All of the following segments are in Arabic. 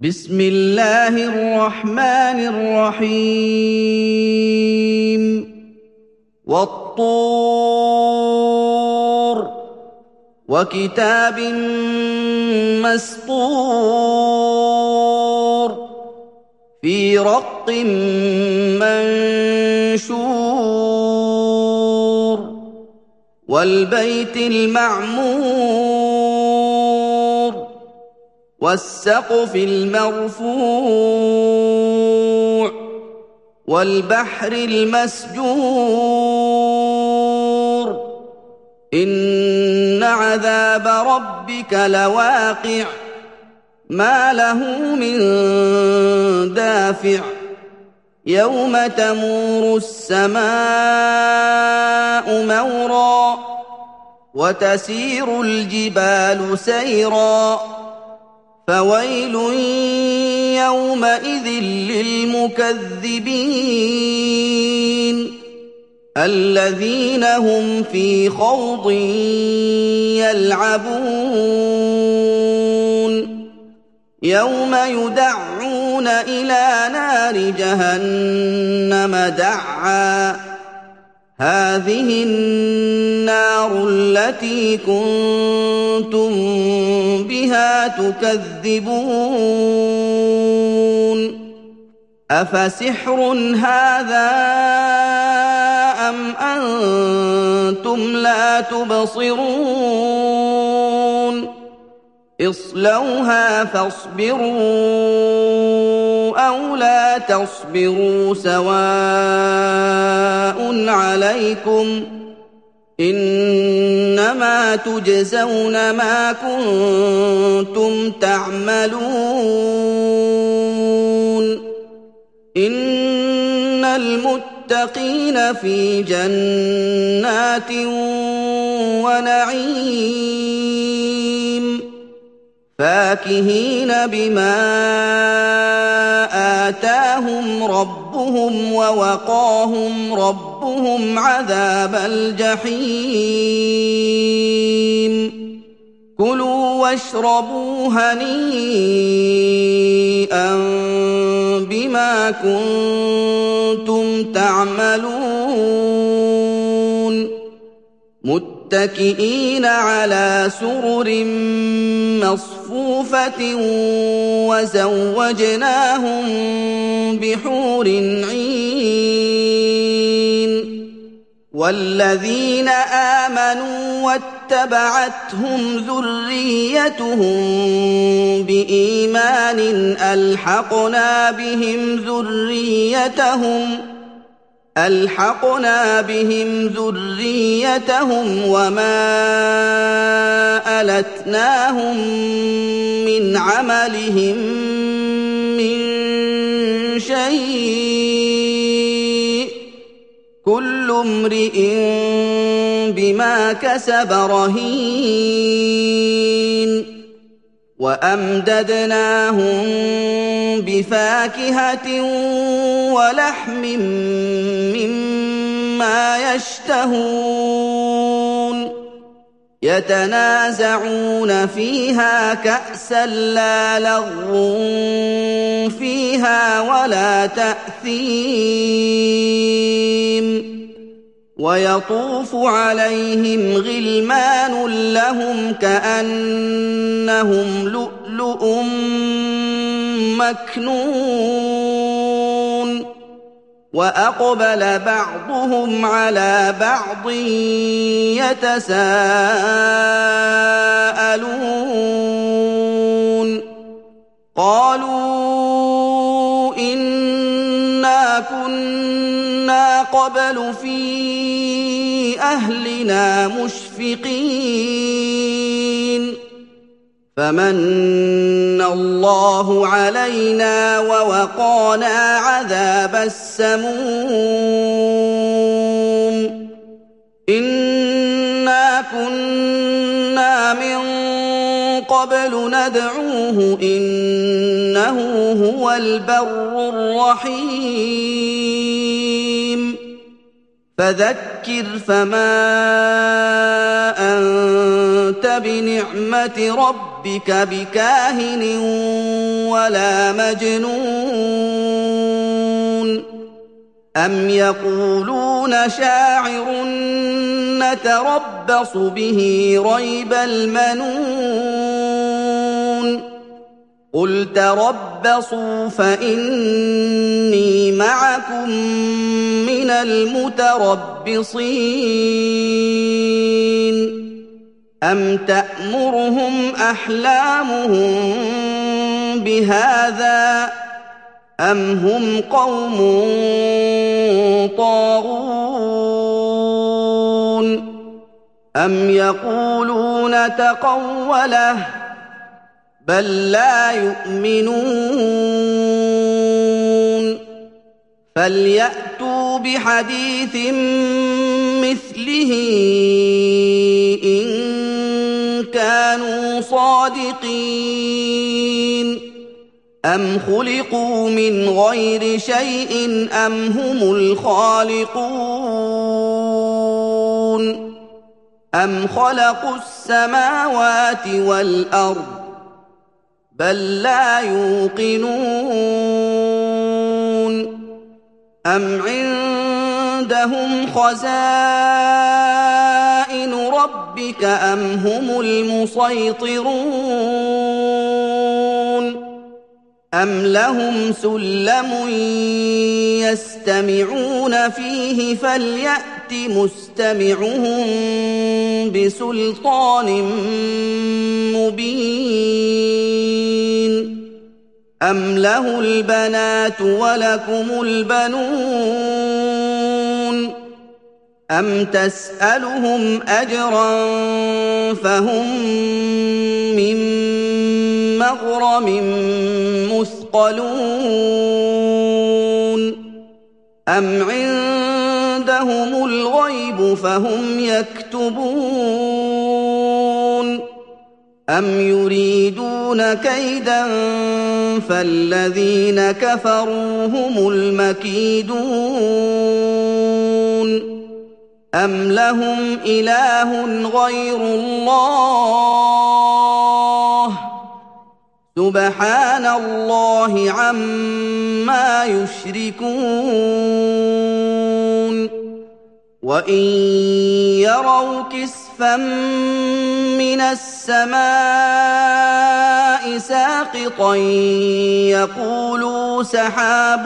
بسم الله الرحمن الرحيم والطور وكتاب مسطور في رق منشور والبيت المعمور والسقف المرفوع والبحر المسجور إن عذاب ربك لواقع ما له من دافع يوم تمور السماء مورا وتسير الجبال سيرا فويل يومئذ للمكذبين الذين هم في خوض يلعبون يوم يدعون إلى نار جهنم دعا هذه النار التي كنتم بها تكذبون أفسحر هذا أم أنتم لا تبصرون اصلوها فاصبروا أو لا تصبروا سواء عليكم إنما تجزون ما كنتم تعملون إن المتقين في جنات ونعيم فاكهين بما آتاهم ربهم ووقاهم ربهم عذاب الجحيم كلوا واشربوا هنيئا بما كنتم تعملون متكئين على سرر مصفوفة وزوجناهم بحور عين والذين آمنوا واتبعتهم ذريتهم بإيمان ألحقنا بهم ذريتهم وما ألتناهم من عملهم من شيء كل امرئ بما كسب رهين وأمددناهم بفاكهة ولحم مما يشتهون يتنازعون فيها كأسا لا لغو فيها ولا تأثيم ويطوف عليهم غلمان لهم كأنهم لؤلؤ مكنون وأقبل بعضهم على بعض يتساءلون قالوا إنا كنا قبل في أهلنا مشفقين فمن الله علينا ووقانا عذاب السموم إنا كنا من قبل ندعوه إنه هو البر الرحيم فذكر فما أنت بنعمة ربك بكاهن ولا مجنون أم يقولون شاعر نتربص به ريب المنون قل تربصوا فإني معكم من المتربصين أم تأمرهم أحلامهم بهذا أم هم قوم طاغون أم يقولون تقوله بل لا يؤمنون فليأتوا بحديث مثله إن كانوا صادقين أم خلقوا من غير شيء أم هم الخالقون أم خلقوا السماوات والأرض بل لا يوقنون أم عندهم خزائن ربك أم هم المسيطرون أم لهم سلم يستمعون فيه فليأت مستمعهم بسلطان مبين أم له البنات ولكم البنون أم تسألهم أجرا فهم من مغرم مثقلون أم عندهم الغيب فهم يكتبون أم يريدون كيدا فالذين كفروا هم المكيدون أم لهم إله غير الله سبحان الله عما يشركون وإن يروا كسفا من السماء ساقطا يقولوا سحاب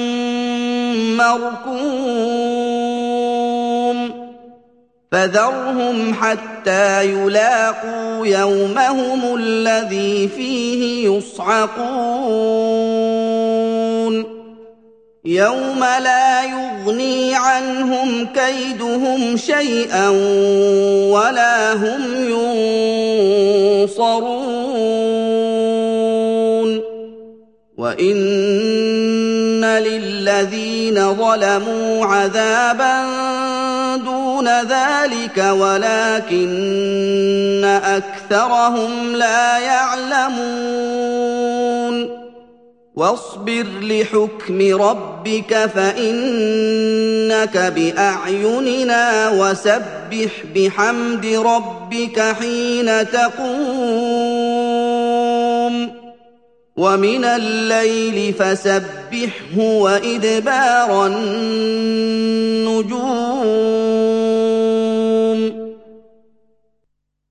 مركوم فذرهم حتى يلاقوا يومهم الذي فيه يصعقون يوم لا يغني عنهم كيدهم شيئا ولا هم ينصرون وإن للذين ظلموا عذابا دون ذلك ولكن أكثرهم لا يعلمون واصبر لحكم ربك فإنك بأعيننا وسبح بحمد ربك حين تقوم ومن الليل فسبحه وإدبار النجوم